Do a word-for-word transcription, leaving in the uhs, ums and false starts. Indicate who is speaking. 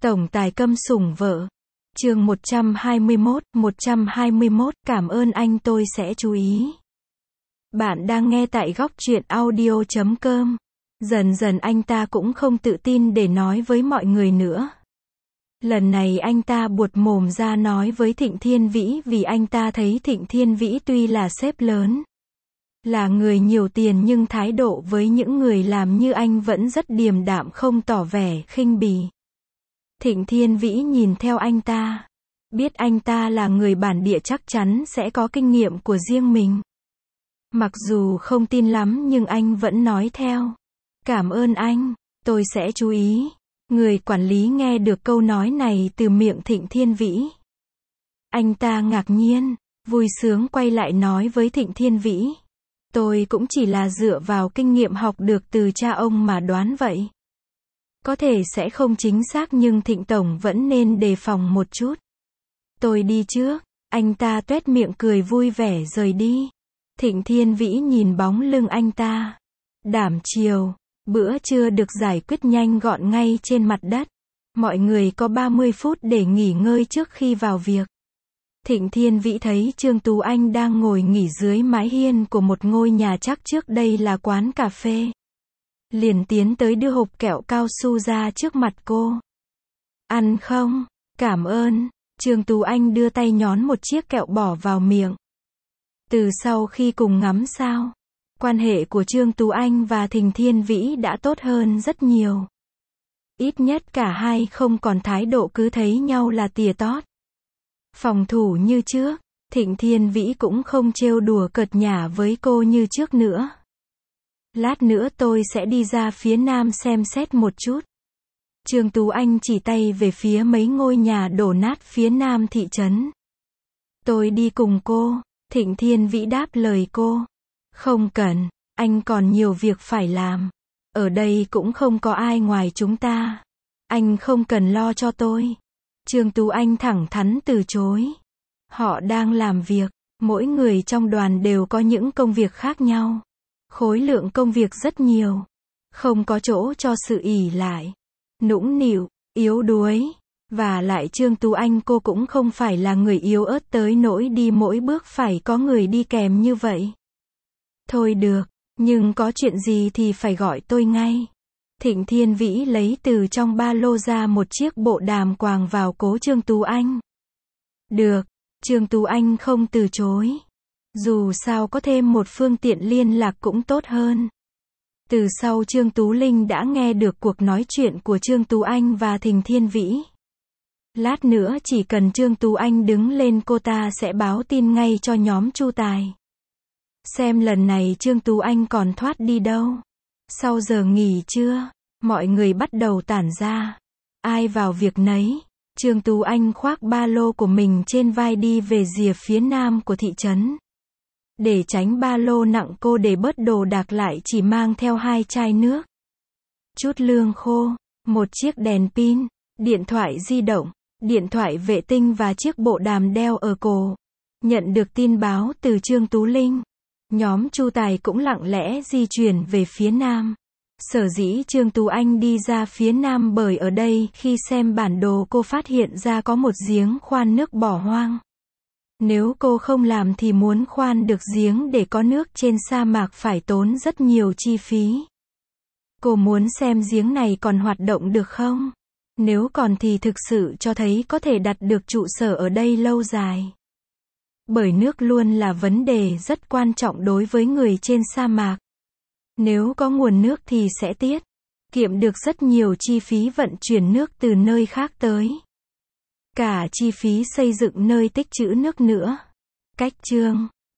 Speaker 1: Tổng tài câm sủng vợ. Chương một trăm hai mươi mốt, một trăm hai mươi mốt, cảm ơn anh tôi sẽ chú ý. Bạn đang nghe tại góc truyện audio chấm com. Dần dần anh ta cũng không tự tin để nói với mọi người nữa. Lần này anh ta buột mồm ra nói với Thịnh Thiên Vĩ vì anh ta thấy Thịnh Thiên Vĩ tuy là sếp lớn, là người nhiều tiền nhưng thái độ với những người làm như anh vẫn rất điềm đạm, không tỏ vẻ khinh bỉ. Thịnh Thiên Vĩ nhìn theo anh ta, biết anh ta là người bản địa chắc chắn sẽ có kinh nghiệm của riêng mình. Mặc dù không tin lắm nhưng anh vẫn nói theo. Cảm ơn anh, tôi sẽ chú ý. Người quản lý nghe được câu nói này từ miệng Thịnh Thiên Vĩ. Anh ta ngạc nhiên, vui sướng quay lại nói với Thịnh Thiên Vĩ. Tôi cũng chỉ là dựa vào kinh nghiệm học được từ cha ông mà đoán vậy. Có thể sẽ không chính xác nhưng Thịnh Tổng vẫn nên đề phòng một chút. Tôi đi trước. Anh ta tuét miệng cười vui vẻ rời đi. Thịnh Thiên Vĩ nhìn bóng lưng anh ta. Đảm chiều, bữa trưa được giải quyết nhanh gọn ngay trên mặt đất. Mọi người có ba mươi phút để nghỉ ngơi trước khi vào việc. Thịnh Thiên Vĩ thấy Trương Tú Anh đang ngồi nghỉ dưới mái hiên của một ngôi nhà chắc trước đây là quán cà phê. Liền tiến tới đưa hộp kẹo cao su ra trước mặt cô. Ăn không? Cảm ơn. Trương Tú Anh đưa tay nhón một chiếc kẹo bỏ vào miệng. Từ sau khi cùng ngắm sao, quan hệ của Trương Tú Anh và Thịnh Thiên Vĩ đã tốt hơn rất nhiều. Ít nhất cả hai không còn thái độ cứ thấy nhau là tỉa tót, phòng thủ như trước. Thịnh Thiên Vĩ cũng không trêu đùa cợt nhả với cô như trước nữa. Lát nữa tôi sẽ đi ra phía nam xem xét một chút. Trương Tú Anh chỉ tay về phía mấy ngôi nhà đổ nát phía nam thị trấn. Tôi đi cùng cô. Thịnh Thiên Vĩ đáp lời cô. Không cần, anh còn nhiều việc phải làm. Ở đây cũng không có ai ngoài chúng ta. Anh không cần lo cho tôi. Trương Tú Anh thẳng thắn từ chối. Họ đang làm việc, mỗi người trong đoàn đều có những công việc khác nhau. Khối lượng công việc rất nhiều. Không có chỗ cho sự ỷ lại, nũng nịu, yếu đuối. Và lại Trương Tú Anh cô cũng không phải là người yếu ớt tới nỗi đi mỗi bước phải có người đi kèm như vậy. Thôi được, nhưng có chuyện gì thì phải gọi tôi ngay. Thịnh Thiên Vĩ lấy từ trong ba lô ra một chiếc bộ đàm quàng vào cố Trương Tú Anh. Được, Trương Tú Anh không từ chối. Dù sao có thêm một phương tiện liên lạc cũng tốt hơn. Từ sau Trương Tú Linh đã nghe được cuộc nói chuyện của Trương Tú Anh và Thịnh Thiên Vĩ. Lát nữa chỉ cần Trương Tú Anh đứng lên cô ta sẽ báo tin ngay cho nhóm Chu Tài. Xem lần này Trương Tú Anh còn thoát đi đâu. Sau giờ nghỉ trưa, mọi người bắt đầu tản ra. Ai vào việc nấy. Trương Tú Anh khoác ba lô của mình trên vai đi về rìa phía nam của thị trấn. Để tránh ba lô nặng cô để bớt đồ đạc lại chỉ mang theo hai chai nước, chút lương khô, một chiếc đèn pin, điện thoại di động, điện thoại vệ tinh và chiếc bộ đàm đeo ở cổ. Nhận được tin báo từ Trương Tú Linh, nhóm Chu Tài cũng lặng lẽ di chuyển về phía nam. Sở dĩ Trương Tú Anh đi ra phía nam bởi ở đây khi xem bản đồ cô phát hiện ra có một giếng khoan nước bỏ hoang. Nếu cô không làm thì muốn khoan được giếng để có nước trên sa mạc phải tốn rất nhiều chi phí. Cô muốn xem giếng này còn hoạt động được không? Nếu còn thì thực sự cho thấy có thể đặt được trụ sở ở đây lâu dài. Bởi nước luôn là vấn đề rất quan trọng đối với người trên sa mạc. Nếu có nguồn nước thì sẽ tiết kiệm được rất nhiều chi phí vận chuyển nước từ nơi khác tới. Cả chi phí xây dựng nơi tích trữ nước nữa. Cách chương